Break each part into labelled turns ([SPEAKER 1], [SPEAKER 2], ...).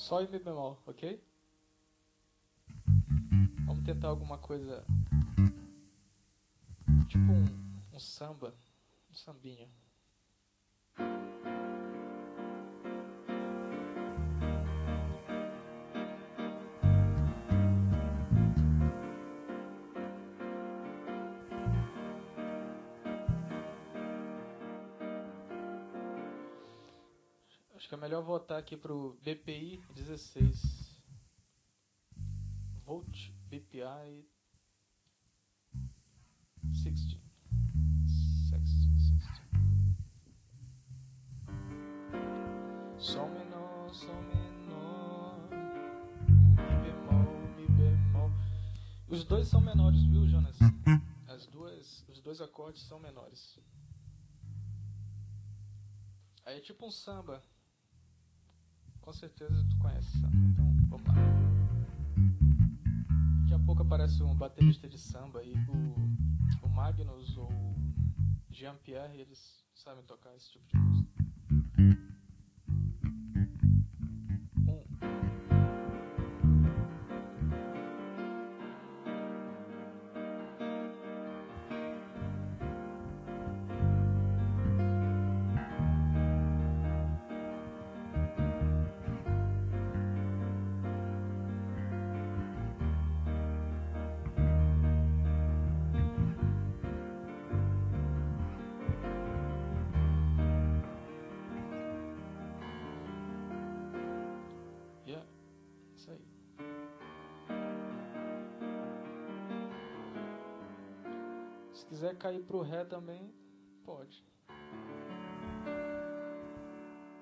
[SPEAKER 1] Sol e Mi bemol, ok? Vamos tentar alguma coisa tipo um samba, um sambinha. Acho que é melhor voltar aqui pro BPI 16. Volt BPI 16. 16. Sol menor, Mi bemol, Mi bemol. Os dois são menores, viu, Jonas? Os dois acordes são menores. Aí é tipo um samba. Com certeza tu conhece samba, então vamos lá. Daqui a pouco aparece um baterista de samba e o Magnus ou o Jean-Pierre, eles sabem tocar esse tipo de música. Isso aí. Se quiser cair pro Ré também, pode.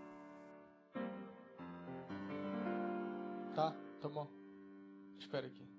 [SPEAKER 1] Tá bom. Espera aqui.